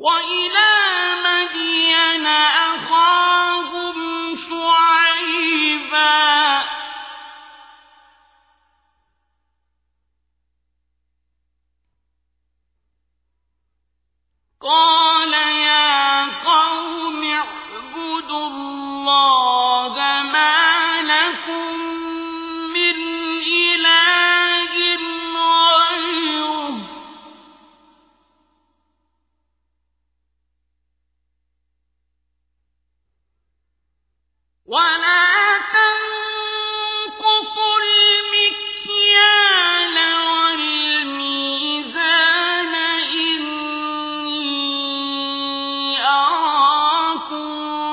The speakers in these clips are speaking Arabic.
وإلى مدين أخاهم شعيبا قال يا قوم اعبدوا الله ما لكم من إله غيره ولا تنقصوا المكيال والميزان إني أراكم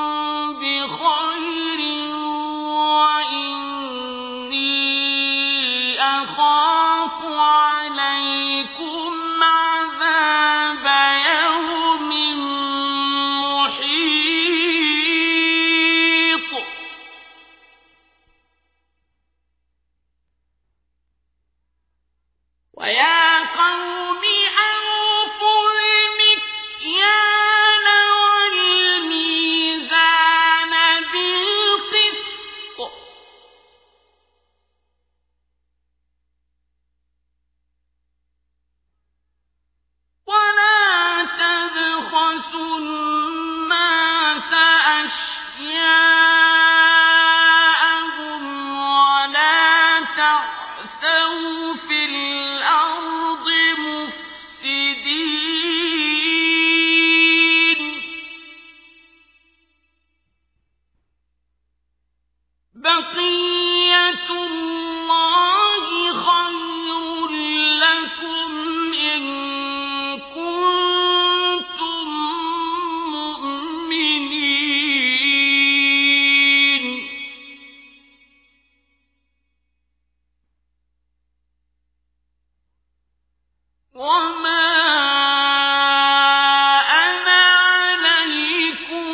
بخير وإني أخاف عليكم عذاب يوم محيط ويا قوم أوفوا المكيال والميزان بالقسط ولا تبخسوا الناس أشياءهم ولا تعثوا في الأرض مفسدين بقية الله خير لكم إن كنتم مؤمنين وما أنا عليكم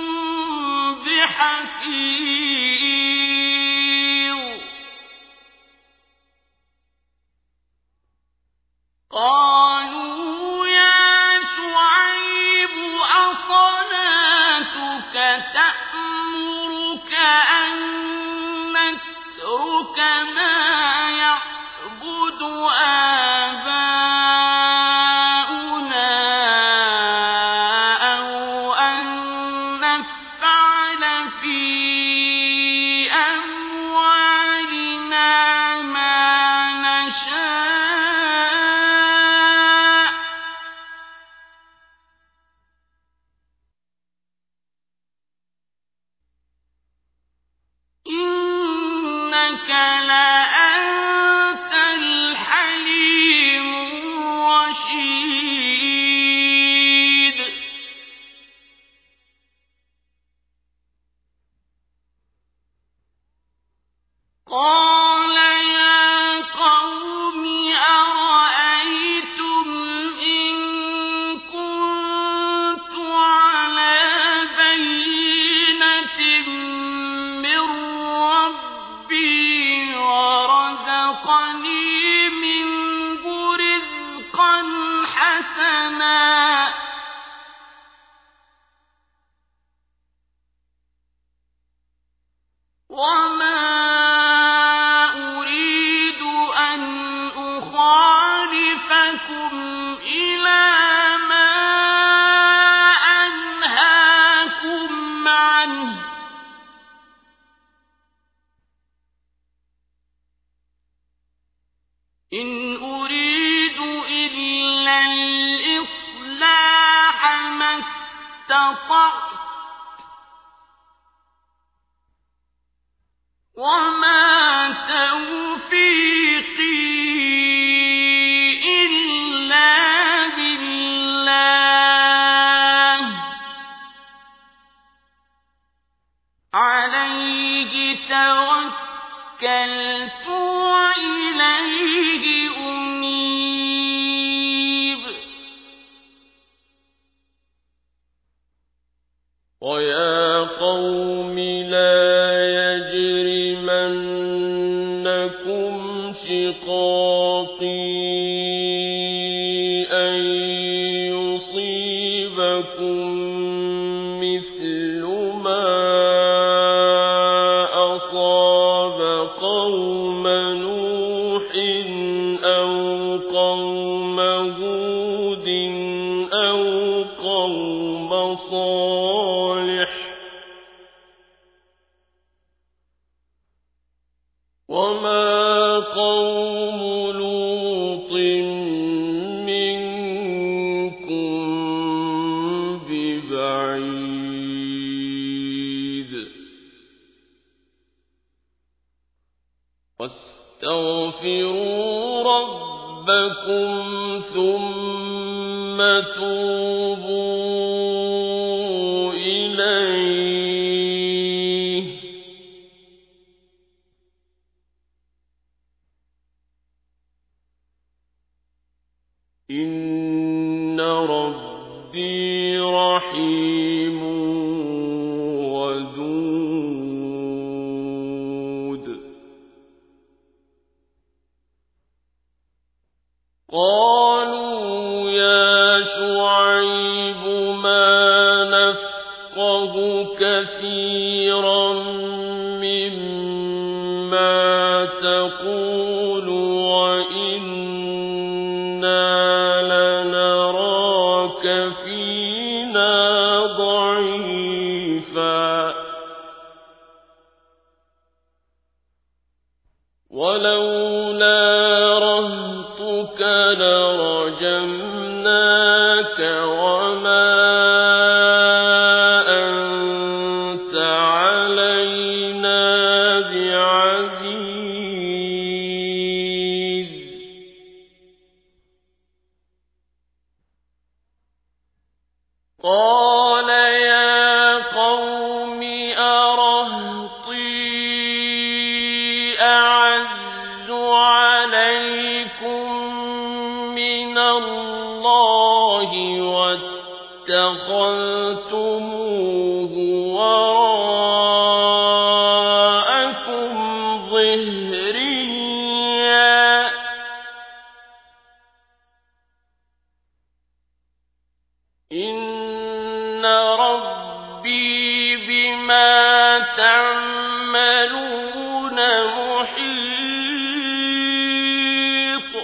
بحفيظ قالوا يا شعيب أصلاتك تأمرك أن نترك ما يعبد آباؤنا أو أن نفعل في أموالنا ما نشاء إنك لأنت الحليم الرشيد قال يا قوم أرأيتم إن كنت على بينة من ربي ورزقني منه رزقا حسنا وما أريد أن أخالفكم إلى ما أنهاكم عنه إن أريد إلا الإصلاح ما استطعت وما توفيقي إلا بالله عليه توكلت وإليه أنيب ويا قوم لا يجرمنكم شقاقي أن يصيبكم مثل ما أصاب قوم نوح أو قوم هود أو قوم صالح وما قوم لوط منكم ببعيد واستغفروا ربكم ثم توبوا إليه إن ربي رحيم ودود قالوا يا شعيب ما نفقه كثيرا مما تقول وإنا لنراك فينا ضعيفا ولولا رهطك لرجمناك وما أنت علينا بعزيز قال يا قوم أرهطي أعز عليكم من الله واتخذتموه وراءكم ظهريا إن ربي بما تعملون محيط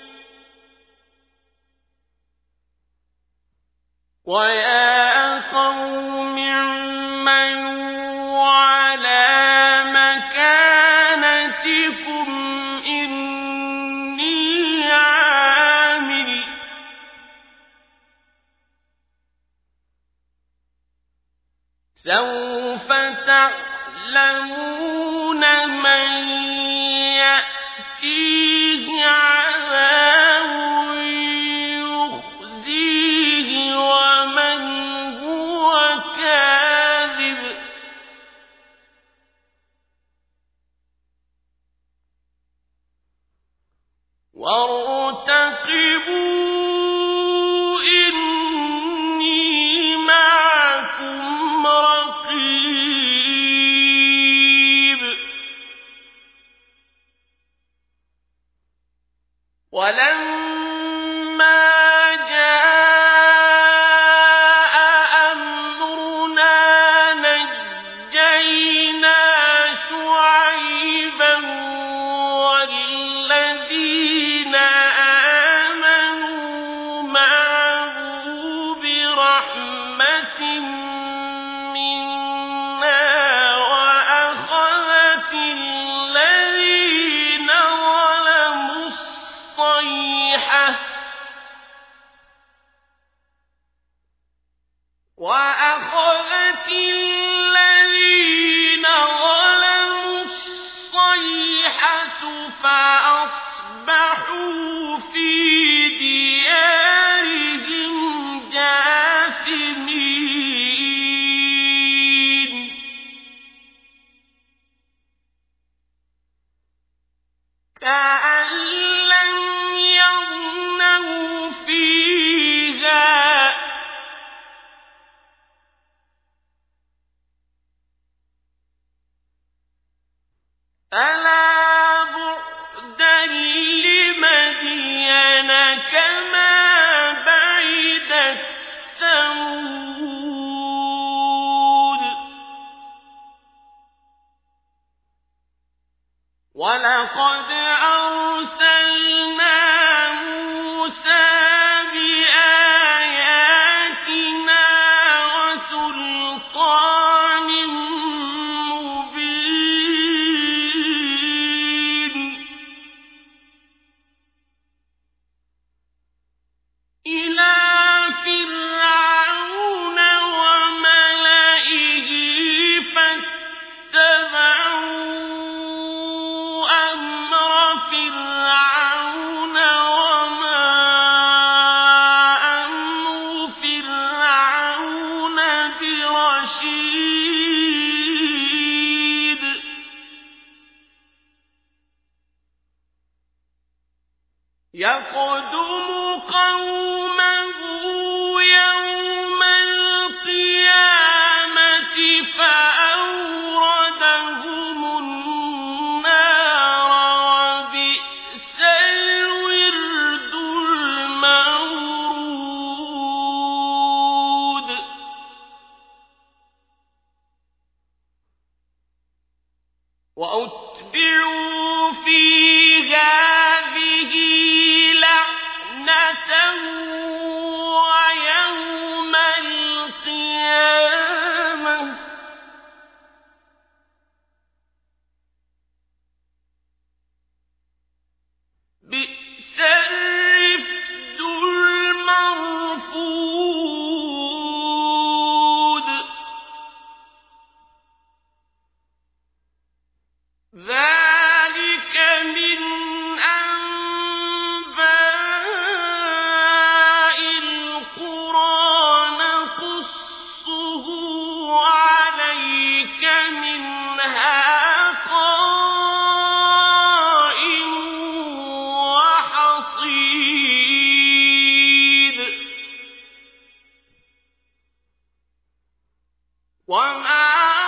ويا قوم اعملوا على مكانتكم إني عامل سوف تعلمون من يأتيه عذاب يخزيه ومن هو كاذب وارتقبوا إني معكم رقيب ولما جاء أمرنا نجينا شعيبا والذين آمنوا معه برحمة منا وأخذت الذين ظلموا الصيحة فأصبحوا في ديارهم جاثمين كأن لم يغنوا فيها وَلَقَدْ أَرْسَلْنَا مُوسَىٰ بِآيَاتِنَا وَسُلْطَانٍ مُّبِينٍ إِلَىٰ فِرْعَوْنَ وَمَلَئِهِ فَاتَّبَعُوا أَمْرَ فِرْعَوْنَ وَمَا أَمْرُ فِرْعَوْنَ بِرَشِيدٍ يَقْدُمُ قَوْمَهُ يَوْمَ الْقِيَامَةِ فَأَوْرَدَهُمُ النَّارَ ۖ وَبِئْسَ الْوِرْدُ الْمَوْرُودُ وَأُتْبِعُوا فِي هَٰذِهِ لَعْنَةً وَيَوْمَ الْقِيَامَةِ ۚ بِئْسَ الرِّفْدُ الْمَرْفُودُ ذَٰلِكَ مِنْ أَنبَاءِ الْقُرَىٰ نَقُصُّهُ عَلَيْكَ ۖ مِنْهَا قَائِمٌ وَحَصِيدٌ وَمَا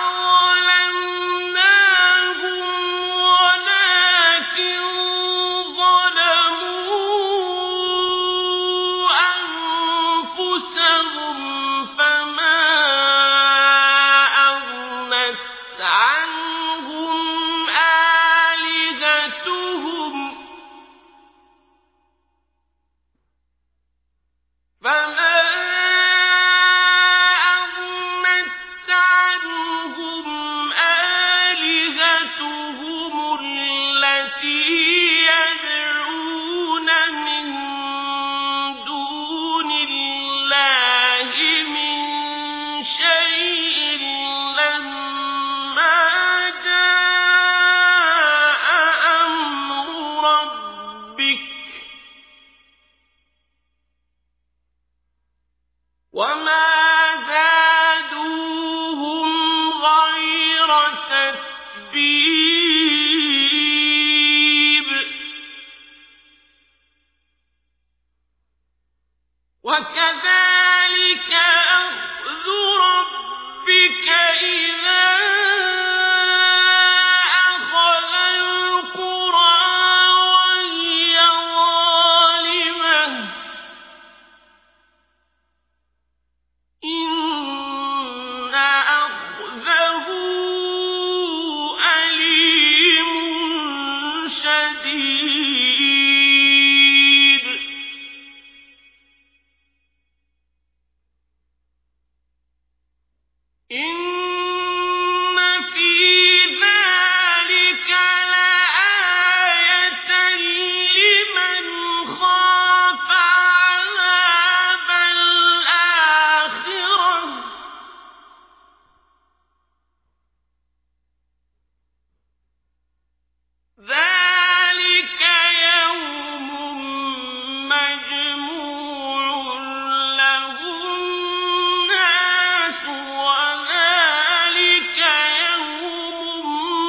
ظَلَمْنَاهُمْ وَلَٰكِن ظَلَمُوا أَنفُسَهُمْ فَمَا أَغْنَتْ عَنْهُمْ آلِهَتُهُمْ الَّتِي يَدْعُونَ مِن دُونِ اللَّهِ مِن شَيْءٍ لَّمَّا جَاءَ أَمْرُ رَبِّكَ ۖ وَمَا زَادُوهُمْ غَيْرَ تَتْبِيبٍ وَكَذَٰلِكَ أَخْذُ رَبِّكَ إِذَا أَخَذَ الْقُرَىٰ وَهِيَ ظَالِمَةٌ ۚ إِنَّ أَخْذَهُ أَلِيمٌ شَدِيدٌ إِنَّ فِي ذَٰلِكَ لَآيَةً لِّمَنْ خَافَ عَذَابَ الْآخِرَةِ ۚ ذَٰلِكَ يَوْمٌ مَّجْمُوعٌ لَّهُ النَّاسُ ۖ وَذَٰلِكَ يَوْمٌ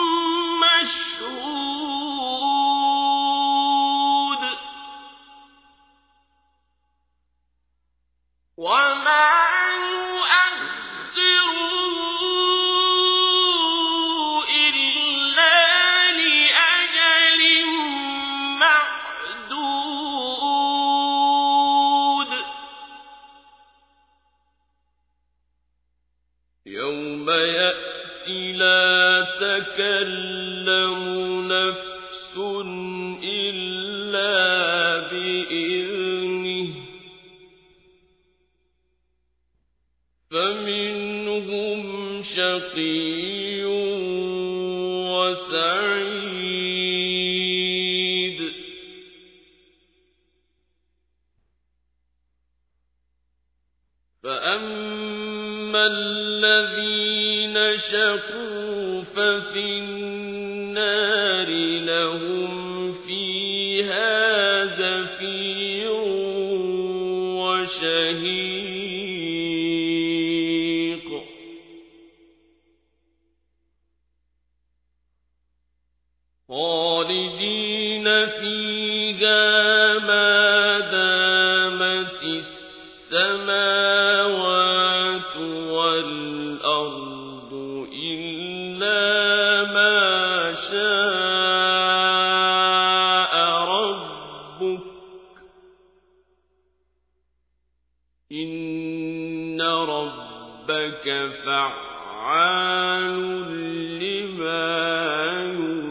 مَّشْهُودٌ وَمَا نُؤَخِّرُهُ إِلَّا لِأَجَلٍ مَّعْدُودٍ يَوْمَ يَأْتِ لَا تَكَلَّمُ نَفْسٌ إلا بإذنه فمنهم شقي وسعيد فأما الذين شقوا ففي النار لهم فيها زفير وشهيق خالدين فيها ما دامت السماوات والأرض إلا ما شاء ربك إن ربك فعال لما يريد